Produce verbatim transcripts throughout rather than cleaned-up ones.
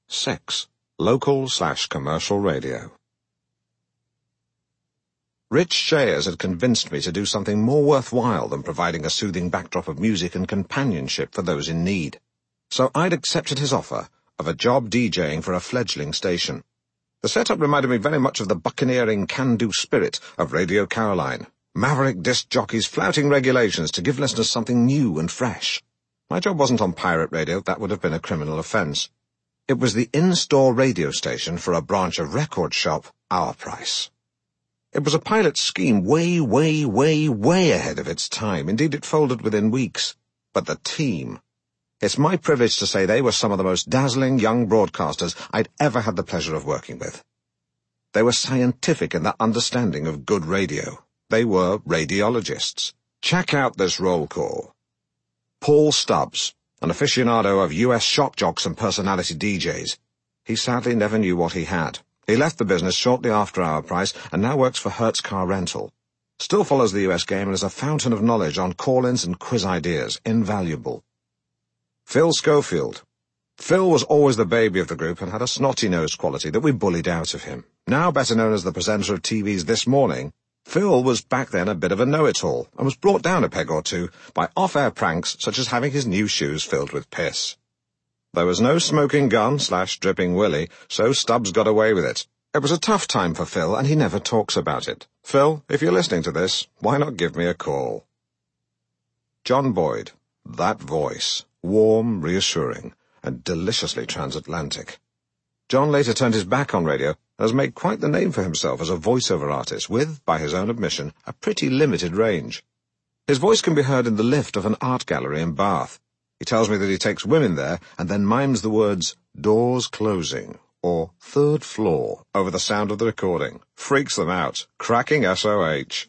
six. Local slash commercial radio. Rich shares had convinced me to do something more worthwhile than providing a soothing backdrop of music and companionship for those in need. So I'd accepted his offer of a job DJing for a fledgling station. The setup reminded me very much of the buccaneering can-do spirit of Radio Caroline. Maverick disc jockeys flouting regulations to give listeners something new and fresh. My job wasn't on pirate radio, that would have been a criminal offence. It was the in-store radio station for a branch of record shop, Our Price. It was a pilot scheme way, way, way, way ahead of its time. Indeed, it folded within weeks. But the team... It's my privilege to say they were some of the most dazzling young broadcasters I'd ever had the pleasure of working with. They were scientific in their understanding of good radio. They were radiologists. Check out this roll call. Paul Stubbs, an aficionado of U S shock jocks and personality D Js. He sadly never knew what he had. He left the business shortly after Our Price and now works for Hertz Car Rental. Still follows the U S game and is a fountain of knowledge on call-ins and quiz ideas. Invaluable. Phil Schofield. Phil was always the baby of the group and had a snotty-nosed quality that we bullied out of him. Now better known as the presenter of T V's This Morning, Phil was back then a bit of a know-it-all and was brought down a peg or two by off-air pranks such as having his new shoes filled with piss. There was no smoking gun slash dripping willy, so Stubbs got away with it. It was a tough time for Phil, and he never talks about it. Phil, if you're listening to this, why not give me a call? John Boyd. That voice. Warm, reassuring, and deliciously transatlantic. John later turned his back on radio and has made quite the name for himself as a voiceover artist with, by his own admission, a pretty limited range. His voice can be heard in the lift of an art gallery in Bath. He tells me that he takes women there and then mimes the words, doors closing, or third floor, over the sound of the recording. Freaks them out. Cracking S O H.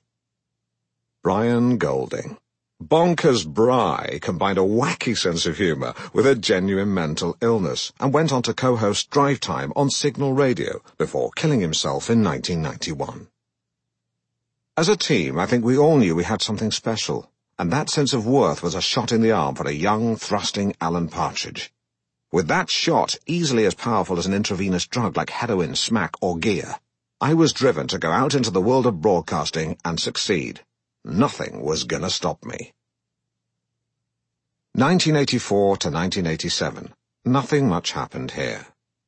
Brian Golding. Bonkers Bry combined a wacky sense of humour with a genuine mental illness and went on to co-host Drive Time on Signal Radio before killing himself in nineteen ninety-one. As a team, I think we all knew we had something special, and that sense of worth was a shot in the arm for a young, thrusting Alan Partridge. With that shot easily as powerful as an intravenous drug like heroin, smack, or gear, I was driven to go out into the world of broadcasting and succeed. Nothing was gonna stop me. nineteen eighty-four to nineteen eighty-seven. Nothing much happened here.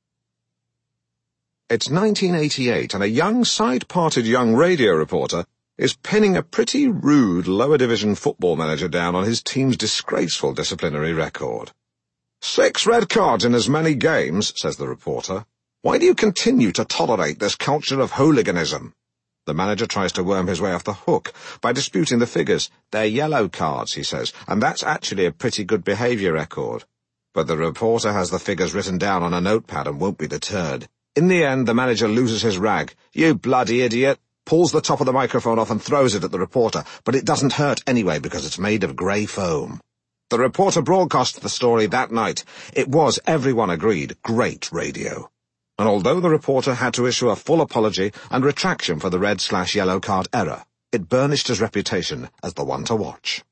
It's nineteen eighty-eight, and a young, side-parted young radio reporter is pinning a pretty rude lower-division football manager down on his team's disgraceful disciplinary record. Six red cards in as many games, says the reporter. Why do you continue to tolerate this culture of hooliganism? The manager tries to worm his way off the hook by disputing the figures. They're yellow cards, he says, and that's actually a pretty good behaviour record. But the reporter has the figures written down on a notepad and won't be deterred. In the end, the manager loses his rag. You bloody idiot! Pulls the top of the microphone off and throws it at the reporter, but it doesn't hurt anyway because it's made of grey foam. The reporter broadcast the story that night. It was, everyone agreed, great radio. And although the reporter had to issue a full apology and retraction for the red slash yellow card error, it burnished his reputation as the one to watch.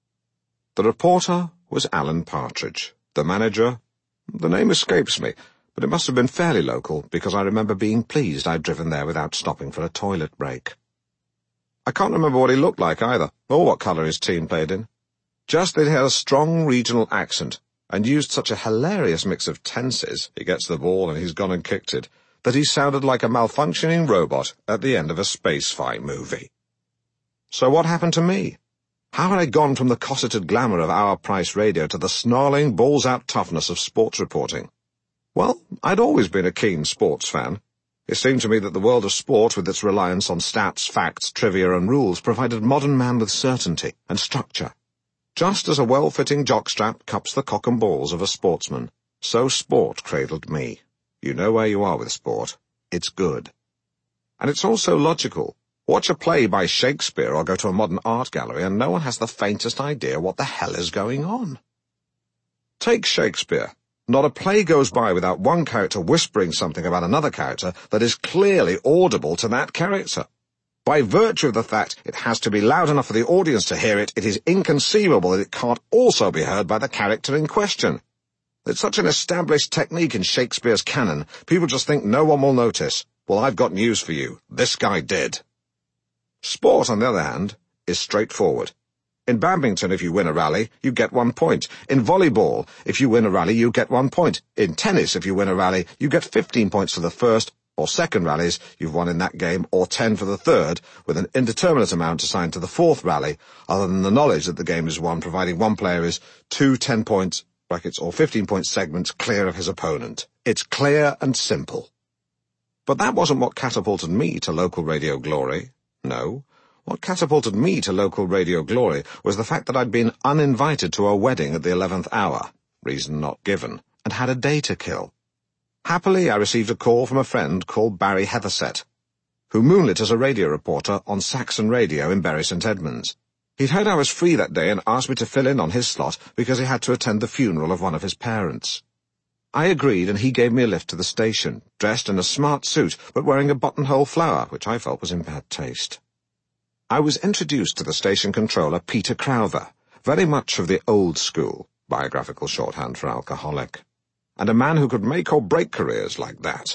The reporter was Alan Partridge. The manager, the name escapes me, but it must have been fairly local because I remember being pleased I'd driven there without stopping for a toilet break. I can't remember what he looked like either, or what colour his team played in. Just that he had a strong regional accent, and used such a hilarious mix of tenses, he gets the ball and he's gone and kicked it, that he sounded like a malfunctioning robot at the end of a space fight movie. So what happened to me? How had I gone from the cosseted glamour of Our Price radio to the snarling, balls-out toughness of sports reporting? Well, I'd always been a keen sports fan. It seemed to me that the world of sport, with its reliance on stats, facts, trivia and rules, provided modern man with certainty and structure. Just as a well-fitting jockstrap cups the cock and balls of a sportsman, so sport cradled me. You know where you are with sport. It's good. And it's also logical. Watch a play by Shakespeare or go to a modern art gallery and no one has the faintest idea what the hell is going on. Take Shakespeare. Not a play goes by without one character whispering something about another character that is clearly audible to that character. By virtue of the fact it has to be loud enough for the audience to hear it, it is inconceivable that it can't also be heard by the character in question. It's such an established technique in Shakespeare's canon, people just think no one will notice. Well, I've got news for you. This guy did. Sport, on the other hand, is straightforward. In badminton, if you win a rally, you get one point. In volleyball, if you win a rally, you get one point. In tennis, if you win a rally, you get fifteen points for the first or second rallies you've won in that game, or ten for the third, with an indeterminate amount assigned to the fourth rally, other than the knowledge that the game is won, providing one player is two ten-point brackets or fifteen-point segments clear of his opponent. It's clear and simple. But that wasn't what catapulted me to local radio glory. No. What catapulted me to local radio glory was the fact that I'd been uninvited to a wedding at the eleventh hour, reason not given, and had a day to kill. Happily, I received a call from a friend called Barry Hethersett, who moonlit as a radio reporter on Saxon Radio in Bury St Edmunds. He'd heard I was free that day and asked me to fill in on his slot because he had to attend the funeral of one of his parents. I agreed, and he gave me a lift to the station, dressed in a smart suit, but wearing a buttonhole flower, which I felt was in bad taste. I was introduced to the station controller, Peter Crowther, very much of the old school, biographical shorthand for alcoholic, and a man who could make or break careers like that.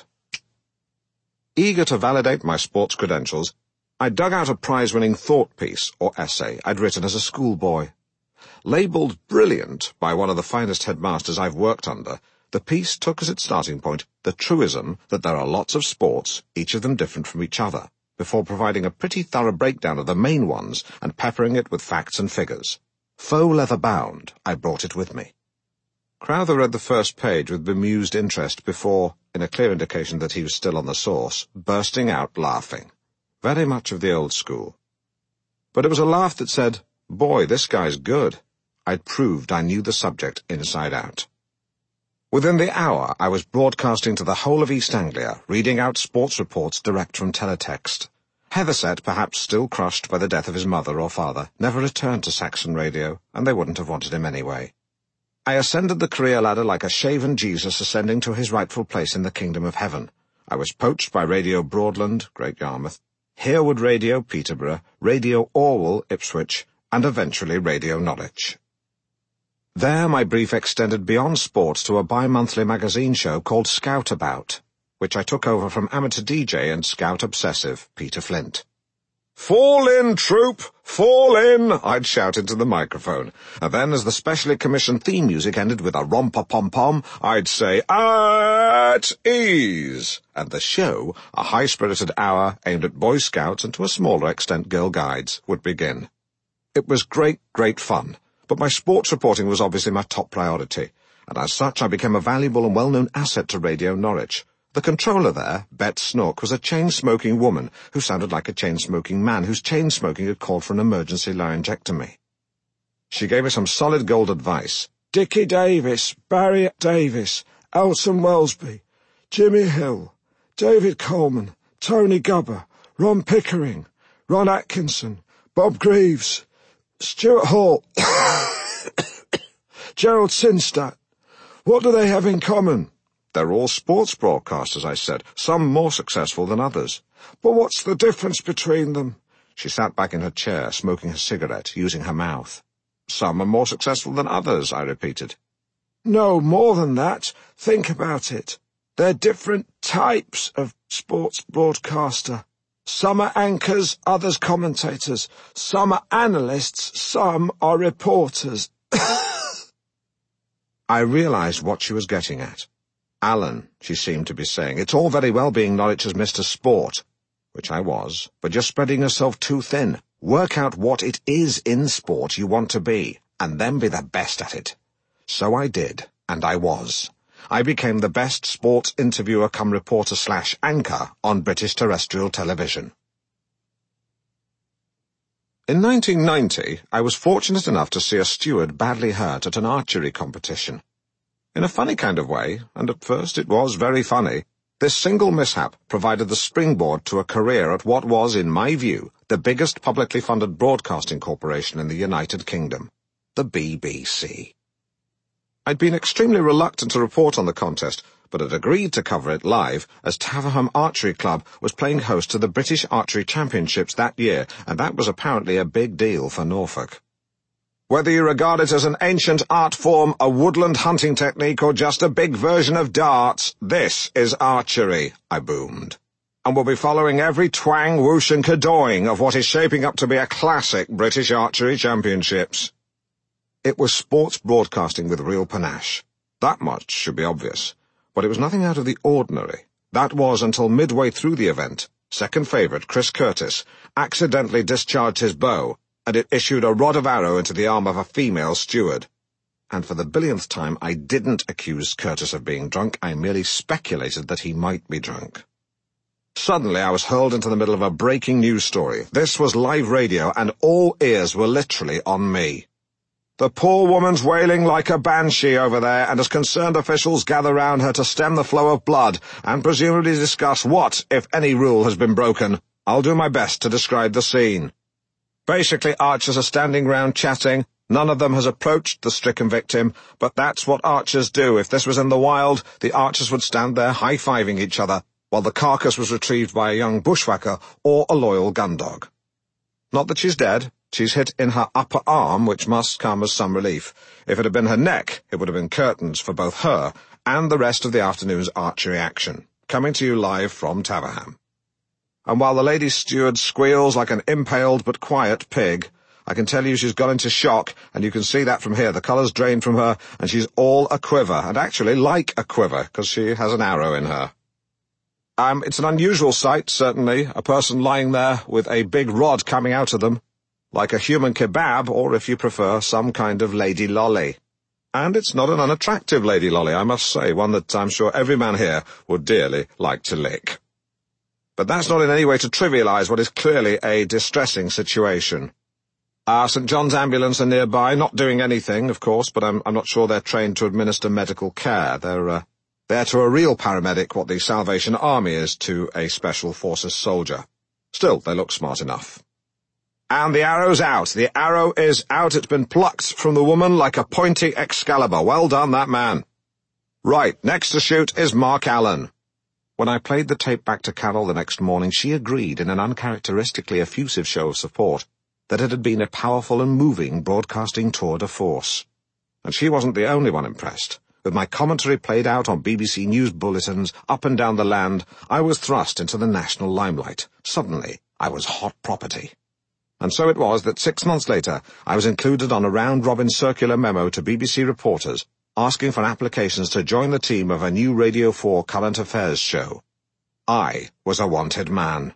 Eager to validate my sports credentials, I dug out a prize-winning thought piece, or essay, I'd written as a schoolboy. Labelled brilliant by one of the finest headmasters I've worked under, the piece took as its starting point the truism that there are lots of sports, each of them different from each other, before providing a pretty thorough breakdown of the main ones and peppering it with facts and figures. Faux leather bound, I brought it with me. Crowther read the first page with bemused interest before, in a clear indication that he was still on the source, bursting out laughing. Very much of the old school. But it was a laugh that said, "Boy, this guy's good." I'd proved I knew the subject inside out. Within the hour, I was broadcasting to the whole of East Anglia, reading out sports reports direct from teletext. Hethersett, perhaps still crushed by the death of his mother or father, never returned to Saxon Radio, and they wouldn't have wanted him anyway. I ascended the career ladder like a shaven Jesus ascending to his rightful place in the kingdom of heaven. I was poached by Radio Broadland, Great Yarmouth, Hereward Radio, Peterborough, Radio Orwell, Ipswich, and eventually Radio Norwich. There my brief extended beyond sports to a bi-monthly magazine show called Scout About, which I took over from amateur D J and scout obsessive Peter Flint. "Fall in, troop! Fall in!" I'd shout into the microphone, and then as the specially commissioned theme music ended with a romper-pom-pom, I'd say, "At ease!" and the show, a high-spirited hour aimed at Boy Scouts and to a smaller extent Girl Guides, would begin. It was great, great fun, but my sports reporting was obviously my top priority, and as such I became a valuable and well-known asset to Radio Norwich. The controller there, Bet Snook, was a chain-smoking woman who sounded like a chain-smoking man whose chain-smoking had called for an emergency laryngectomy. She gave me some solid gold advice. Dickie Davis, Barry Davis, Elton Wellesby, Jimmy Hill, David Coleman, Tony Gubber, Ron Pickering, Ron Atkinson, Bob Greaves, Stuart Hall, Gerald Sinstadt. What do they have in common? They're all sports broadcasters, I said, some more successful than others. But what's the difference between them? She sat back in her chair, smoking a cigarette, using her mouth. Some are more successful than others, I repeated. No, more than that. Think about it. They're different types of sports broadcaster. Some are anchors, others commentators. Some are analysts, some are reporters. I realized what she was getting at. Alan, she seemed to be saying, it's all very well being Norwich's Mister Sport, which I was, but you're spreading yourself too thin. Work out what it is in sport you want to be, and then be the best at it. So I did, and I was. I became the best sports interviewer come reporter slash anchor on British terrestrial television. In nineteen ninety, I was fortunate enough to see a steward badly hurt at an archery competition. In a funny kind of way, and at first it was very funny, this single mishap provided the springboard to a career at what was, in my view, the biggest publicly funded broadcasting corporation in the United Kingdom, the B B C. I'd been extremely reluctant to report on the contest, but had agreed to cover it live, as Taverham Archery Club was playing host to the British Archery Championships that year, and that was apparently a big deal for Norfolk. Whether you regard it as an ancient art form, a woodland hunting technique, or just a big version of darts, this is archery, I boomed. And we'll be following every twang, whoosh and cadoing of what is shaping up to be a classic British Archery Championships. It was sports broadcasting with real panache. That much should be obvious. But it was nothing out of the ordinary. That was until midway through the event, second favourite Chris Curtis accidentally discharged his bow, and it issued a rod of arrow into the arm of a female steward. And for the billionth time, I didn't accuse Curtis of being drunk, I merely speculated that he might be drunk. Suddenly I was hurled into the middle of a breaking news story. This was live radio, and all ears were literally on me. The poor woman's wailing like a banshee over there, and as concerned officials gather round her to stem the flow of blood, and presumably discuss what, if any, rule has been broken, I'll do my best to describe the scene. Basically, archers are standing round chatting. None of them has approached the stricken victim, but that's what archers do. If this was in the wild, the archers would stand there high-fiving each other, while the carcass was retrieved by a young bushwhacker or a loyal gun dog. Not that she's dead. She's hit in her upper arm, which must come as some relief. If it had been her neck, it would have been curtains for both her and the rest of the afternoon's archery action. Coming to you live from Taverham. And while the lady steward squeals like an impaled but quiet pig, I can tell you she's gone into shock, and you can see that from here. The colour's drained from her, and she's all a quiver, and actually like a quiver, because she has an arrow in her. Um, it's an unusual sight, certainly, a person lying there with a big rod coming out of them, like a human kebab, or, if you prefer, some kind of lady lolly. And it's not an unattractive lady lolly, I must say, one that I'm sure every man here would dearly like to lick. But that's not in any way to trivialise what is clearly a distressing situation. Uh, St John's ambulance are nearby, not doing anything, of course, but I'm, I'm not sure they're trained to administer medical care. They're, uh, they're to a real paramedic what the Salvation Army is to a Special Forces soldier. Still, they look smart enough. And the arrow's out. The arrow is out. It's been plucked from the woman like a pointy Excalibur. Well done, that man. Right, next to shoot is Mark Allen. When I played the tape back to Carol the next morning, she agreed in an uncharacteristically effusive show of support that it had been a powerful and moving broadcasting tour de force. And she wasn't the only one impressed. With my commentary played out on B B C News bulletins up and down the land, I was thrust into the national limelight. Suddenly, I was hot property. And so it was that six months later, I was included on a round-robin circular memo to B B C reporters asking for applications to join the team of a new Radio four current affairs show. I was a wanted man.